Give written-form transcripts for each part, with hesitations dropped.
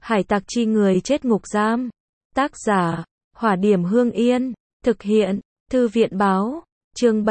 Hải tặc chi người chết ngục giam. Tác giả, Hỏa Điểm Hương Yên. Thực hiện, Thư viện Báo. Chương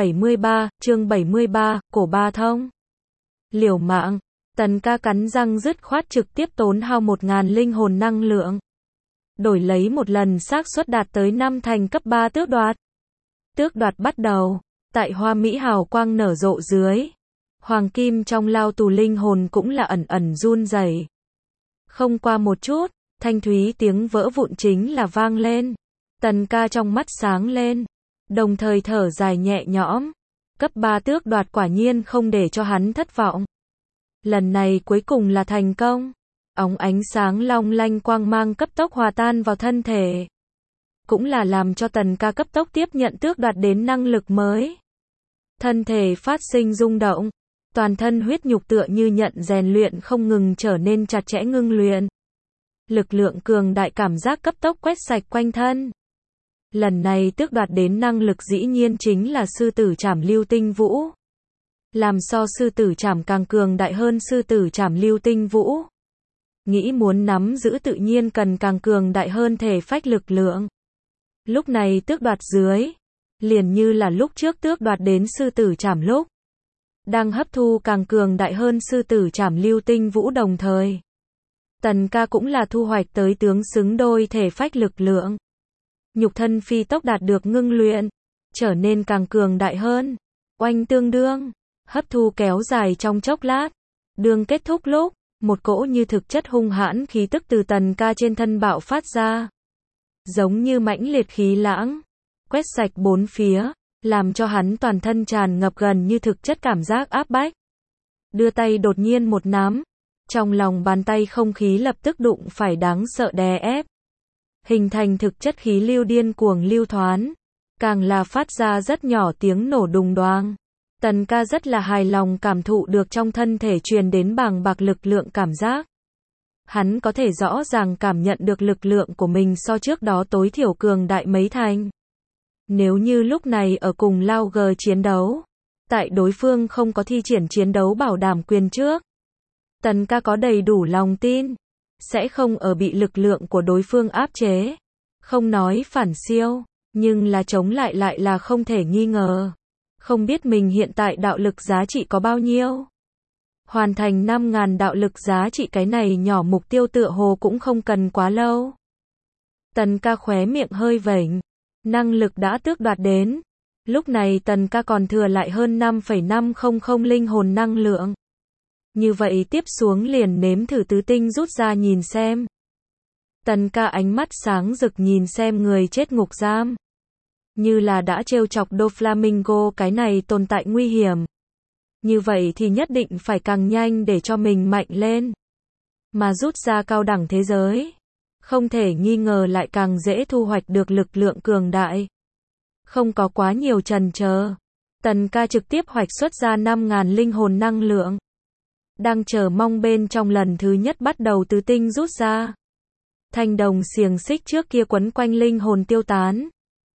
73, Cổ Ba Thông. Liều mạng. Tần Ca cắn răng dứt khoát trực tiếp tốn hao 1000 linh hồn năng lượng. Đổi lấy một lần xác suất đạt tới 5 thành cấp 3 tước đoạt. Tước đoạt bắt đầu. Tại hoa mỹ hào quang nở rộ dưới. Hoàng kim trong lao tù linh hồn cũng là ẩn ẩn run rẩy. Không qua một chút, thanh thúy tiếng vỡ vụn chính là vang lên. Tần Ca trong mắt sáng lên, đồng thời thở dài nhẹ nhõm. Cấp 3 tước đoạt quả nhiên không để cho hắn thất vọng. Lần này cuối cùng là thành công. Óng ánh sáng long lanh quang mang cấp tốc hòa tan vào thân thể. Cũng là làm cho Tần Ca cấp tốc tiếp nhận tước đoạt đến năng lực mới. Thân thể phát sinh rung động. Toàn thân huyết nhục tựa như nhận rèn luyện không ngừng trở nên chặt chẽ ngưng luyện. Lực lượng cường đại cảm giác cấp tốc quét sạch quanh thân. Lần này tước đoạt đến năng lực dĩ nhiên chính là sư tử trảm lưu tinh vũ. Làm so sư tử trảm càng cường đại hơn sư tử trảm lưu tinh vũ. Nghĩ muốn nắm giữ tự nhiên cần càng cường đại hơn thể phách lực lượng. Lúc này tước đoạt dưới, liền như là lúc trước tước đoạt đến sư tử trảm lúc. Đang hấp thu càng cường đại hơn sư tử trảm lưu tinh vũ đồng thời. Tần Ca cũng là thu hoạch tới tướng xứng đôi thể phách lực lượng. Nhục thân phi tốc đạt được ngưng luyện, trở nên càng cường đại hơn. Oanh tương đương, hấp thu kéo dài trong chốc lát. Đường kết thúc lúc, một cỗ như thực chất hung hãn khí tức từ Tần Ca trên thân bạo phát ra. Giống như mãnh liệt khí lãng, quét sạch bốn phía. Làm cho hắn toàn thân tràn ngập gần như thực chất cảm giác áp bách. Đưa tay đột nhiên một nắm. Trong lòng bàn tay không khí lập tức đụng phải đáng sợ đè ép. Hình thành thực chất khí lưu điên cuồng lưu thoán. Càng là phát ra rất nhỏ tiếng nổ đùng đoang. Tần Ca rất là hài lòng cảm thụ được trong thân thể truyền đến bàng bạc lực lượng cảm giác. Hắn có thể rõ ràng cảm nhận được lực lượng của mình so trước đó tối thiểu cường đại mấy thành. Nếu như lúc này ở cùng Lao G chiến đấu, tại đối phương không có thi triển chiến đấu bảo đảm quyền trước, Tần Ca có đầy đủ lòng tin, sẽ không ở bị lực lượng của đối phương áp chế. Không nói phản siêu, nhưng là chống lại là không thể nghi ngờ. Không biết mình hiện tại đạo lực giá trị có bao nhiêu. Hoàn thành 5000 đạo lực giá trị cái này nhỏ mục tiêu tựa hồ cũng không cần quá lâu. Tần Ca khóe miệng hơi vểnh. Năng lực đã tước đoạt đến. Lúc này Tần Ca còn thừa lại hơn 5,500 linh hồn năng lượng. Như vậy tiếp xuống liền nếm thử tứ tinh rút ra nhìn xem. Tần Ca ánh mắt sáng rực nhìn xem người chết ngục giam. Như là đã trêu chọc Doflamingo cái này tồn tại nguy hiểm. Như vậy thì nhất định phải càng nhanh để cho mình mạnh lên. Mà rút ra cao đẳng thế giới. Không thể nghi ngờ lại càng dễ thu hoạch được lực lượng cường đại. Không có quá nhiều chần chờ. Tần Ca trực tiếp hoạch xuất ra 5000 linh hồn năng lượng. Đang chờ mong bên trong lần thứ nhất bắt đầu tứ tinh rút ra. Thanh đồng xiềng xích trước kia quấn quanh linh hồn tiêu tán.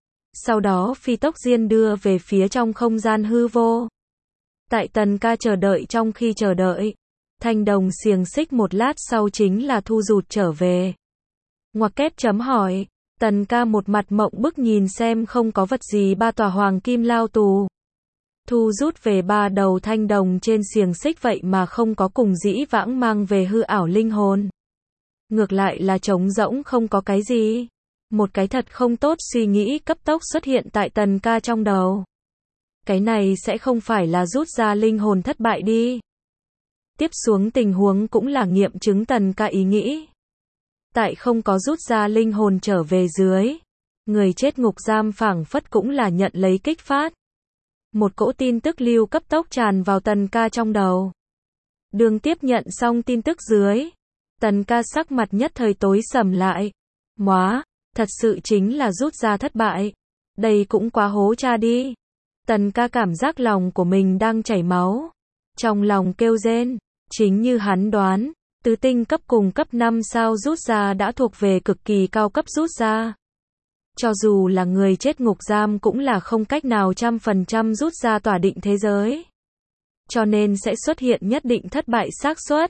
Sau đó phi tốc diên đưa về phía trong không gian hư vô. Tại Tần Ca chờ đợi trong khi chờ đợi. Thanh đồng xiềng xích một lát sau chính là thu rụt trở về. Ngoặc kép chấm hỏi, Tần Ca một mặt mộng bức nhìn xem không có vật gì ba tòa hoàng kim lao tù. Thu rút về ba đầu thanh đồng trên xiềng xích vậy mà không có cùng dĩ vãng mang về hư ảo linh hồn. Ngược lại là trống rỗng không có cái gì. Một cái thật không tốt suy nghĩ cấp tốc xuất hiện tại Tần Ca trong đầu. Cái này sẽ không phải là rút ra linh hồn thất bại đi. Tiếp xuống tình huống cũng là nghiệm chứng Tần Ca ý nghĩ. Tại không có rút ra linh hồn trở về dưới. Người chết ngục giam phảng phất cũng là nhận lấy kích phát. Một cỗ tin tức lưu cấp tốc tràn vào Tần Ca trong đầu. Đường tiếp nhận xong tin tức dưới. Tần Ca sắc mặt nhất thời tối sầm lại. Móa, thật sự chính là rút ra thất bại. Đây cũng quá hố cha đi. Tần Ca cảm giác lòng của mình đang chảy máu. Trong lòng kêu rên, chính như hắn đoán. Tứ tinh cấp cùng cấp 5 sao rút ra đã thuộc về cực kỳ cao cấp rút ra. Cho dù là người chết ngục giam cũng là không cách nào 100% rút ra tỏa định thế giới. Cho nên sẽ xuất hiện nhất định thất bại xác suất.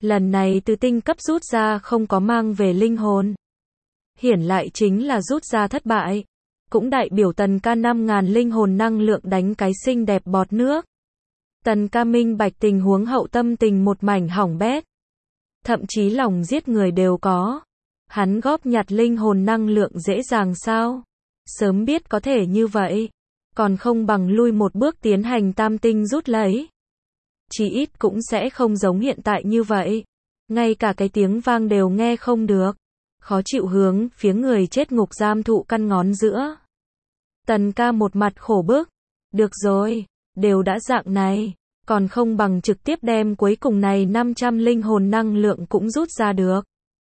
Lần này từ tinh cấp rút ra không có mang về linh hồn. Hiển lại chính là rút ra thất bại. Cũng đại biểu Tần Ca 5.000 linh hồn năng lượng đánh cái xinh đẹp bọt nước. Tần Ca minh bạch tình huống hậu, tâm tình một mảnh hỏng bét. Thậm chí lòng giết người đều có. Hắn góp nhặt linh hồn năng lượng dễ dàng sao? Sớm biết có thể như vậy, còn không bằng lui một bước tiến hành tam tinh rút lấy. Chí ít cũng sẽ không giống hiện tại như vậy. Ngay cả cái tiếng vang đều nghe không được. Khó chịu hướng phía người chết ngục giam thụ căn ngón giữa. Tần Ca một mặt khổ bức. Được rồi, đều đã dạng này, còn không bằng trực tiếp đem cuối cùng này 500 linh hồn năng lượng cũng rút ra được.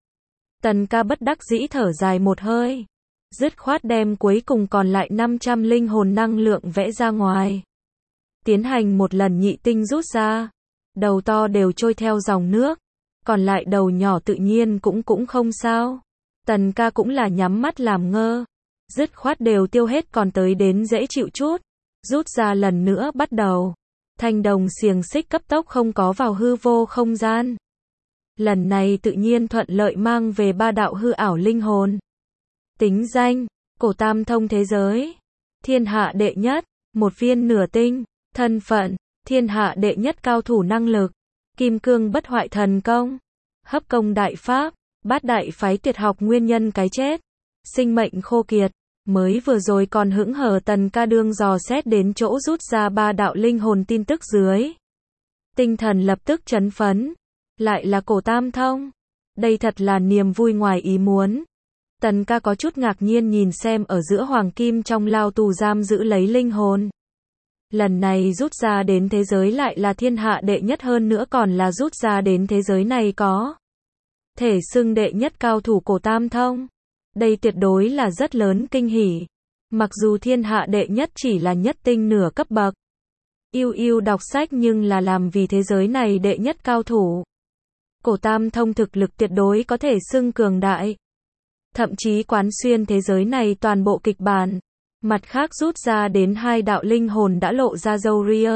Tần Ca bất đắc dĩ thở dài một hơi. Dứt khoát đem cuối cùng còn lại 500 linh hồn năng lượng vẽ ra ngoài. Tiến hành một lần nhị tinh rút ra. Đầu to đều trôi theo dòng nước. Còn lại đầu nhỏ tự nhiên cũng không sao. Tần Ca cũng là nhắm mắt làm ngơ. Dứt khoát đều tiêu hết còn tới đến dễ chịu chút. Rút ra lần nữa bắt đầu. Thanh đồng xiềng xích cấp tốc không có vào hư vô không gian. Lần này tự nhiên thuận lợi mang về 3 đạo hư ảo linh hồn. Tính danh, cổ tam thông thế giới. Thiên hạ đệ nhất, một viên nửa tinh. Thân phận, thiên hạ đệ nhất cao thủ năng lực. Kim cương bất hoại thần công. Hấp công đại pháp, bát đại phái tuyệt học nguyên nhân cái chết. Sinh mệnh khô kiệt. Mới vừa rồi còn hững hờ Tần Ca đương dò xét đến chỗ rút ra 3 đạo linh hồn tin tức dưới. Tinh thần lập tức chấn phấn. Lại là cổ tam thông. Đây thật là niềm vui ngoài ý muốn. Tần Ca có chút ngạc nhiên nhìn xem ở giữa hoàng kim trong lao tù giam giữ lấy linh hồn. Lần này rút ra đến thế giới lại là thiên hạ đệ nhất, hơn nữa còn là rút ra đến thế giới này có thể xưng đệ nhất cao thủ cổ tam thông. Đây tuyệt đối là rất lớn kinh hỉ. Mặc dù thiên hạ đệ nhất chỉ là nhất tinh nửa cấp bậc. Yêu đọc sách nhưng là làm vì thế giới này đệ nhất cao thủ. Cổ tam thông thực lực tuyệt đối có thể xưng cường đại. Thậm chí quán xuyên thế giới này toàn bộ kịch bản. Mặt khác rút ra đến 2 đạo linh hồn đã lộ ra dâu ria.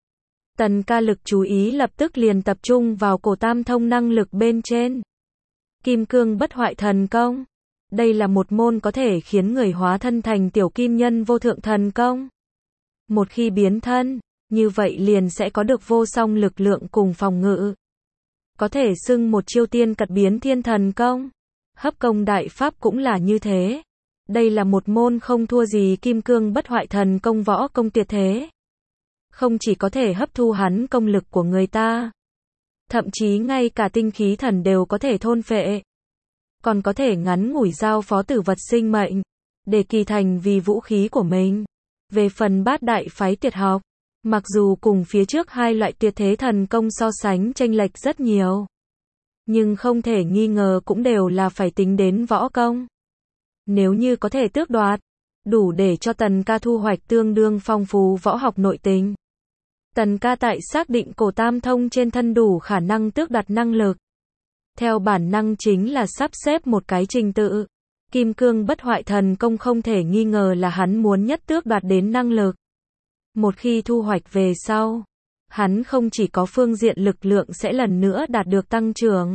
Tần Ca lực chú ý lập tức liền tập trung vào cổ tam thông năng lực bên trên. Kim cương bất hoại thần công. Đây là một môn có thể khiến người hóa thân thành tiểu kim nhân vô thượng thần công. Một khi biến thân, như vậy liền sẽ có được vô song lực lượng cùng phòng ngự. Có thể xưng một chiêu tiên cật biến thiên thần công. Hấp công đại pháp cũng là như thế. Đây là một môn không thua gì kim cương bất hoại thần công võ công tuyệt thế. Không chỉ có thể hấp thu hắn công lực của người ta, thậm chí ngay cả tinh khí thần đều có thể thôn phệ. Còn có thể ngắn ngủi giao phó tử vật sinh mệnh, để kỳ thành vì vũ khí của mình. Về phần bát đại phái tuyệt học, mặc dù cùng phía trước 2 loại tuyệt thế thần công so sánh chênh lệch rất nhiều, nhưng không thể nghi ngờ cũng đều là phải tính đến võ công. Nếu như có thể tước đoạt, đủ để cho Tần Ca thu hoạch tương đương phong phú võ học nội tình. Tần Ca tại xác định cổ tam thông trên thân đủ khả năng tước đoạt năng lực. Theo bản năng chính là sắp xếp một cái trình tự. Kim cương bất hoại thần công không thể nghi ngờ là hắn muốn nhất tước đoạt đến năng lực. Một khi thu hoạch về sau, hắn không chỉ có phương diện lực lượng sẽ lần nữa đạt được tăng trưởng,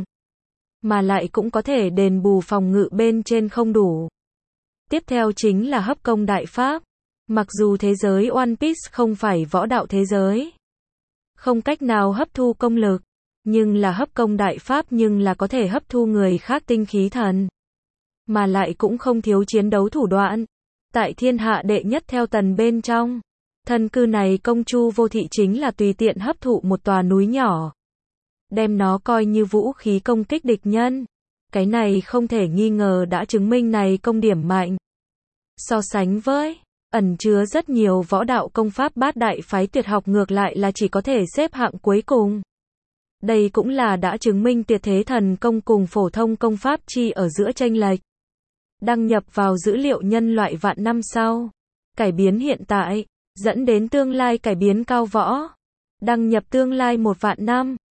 mà lại cũng có thể đền bù phòng ngự bên trên không đủ. Tiếp theo chính là hấp công đại pháp. Mặc dù thế giới One Piece không phải võ đạo thế giới, không cách nào hấp thu công lực, nhưng là hấp công đại pháp nhưng là có thể hấp thu người khác tinh khí thần. Mà lại cũng không thiếu chiến đấu thủ đoạn. Tại thiên hạ đệ nhất theo Tần bên trong, thân cư này công chu vô thị chính là tùy tiện hấp thụ một tòa núi nhỏ, đem nó coi như vũ khí công kích địch nhân. Cái này không thể nghi ngờ đã chứng minh này công điểm mạnh. So sánh với ẩn chứa rất nhiều võ đạo công pháp bát đại phái tuyệt học ngược lại là chỉ có thể xếp hạng cuối cùng. Đây cũng là đã chứng minh tuyệt thế thần công cùng phổ thông công pháp chi ở giữa chênh lệch. Đăng nhập vào dữ liệu nhân loại vạn năm sau. Cải biến hiện tại, dẫn đến tương lai cải biến cao võ. Đăng nhập tương lai 1 vạn năm.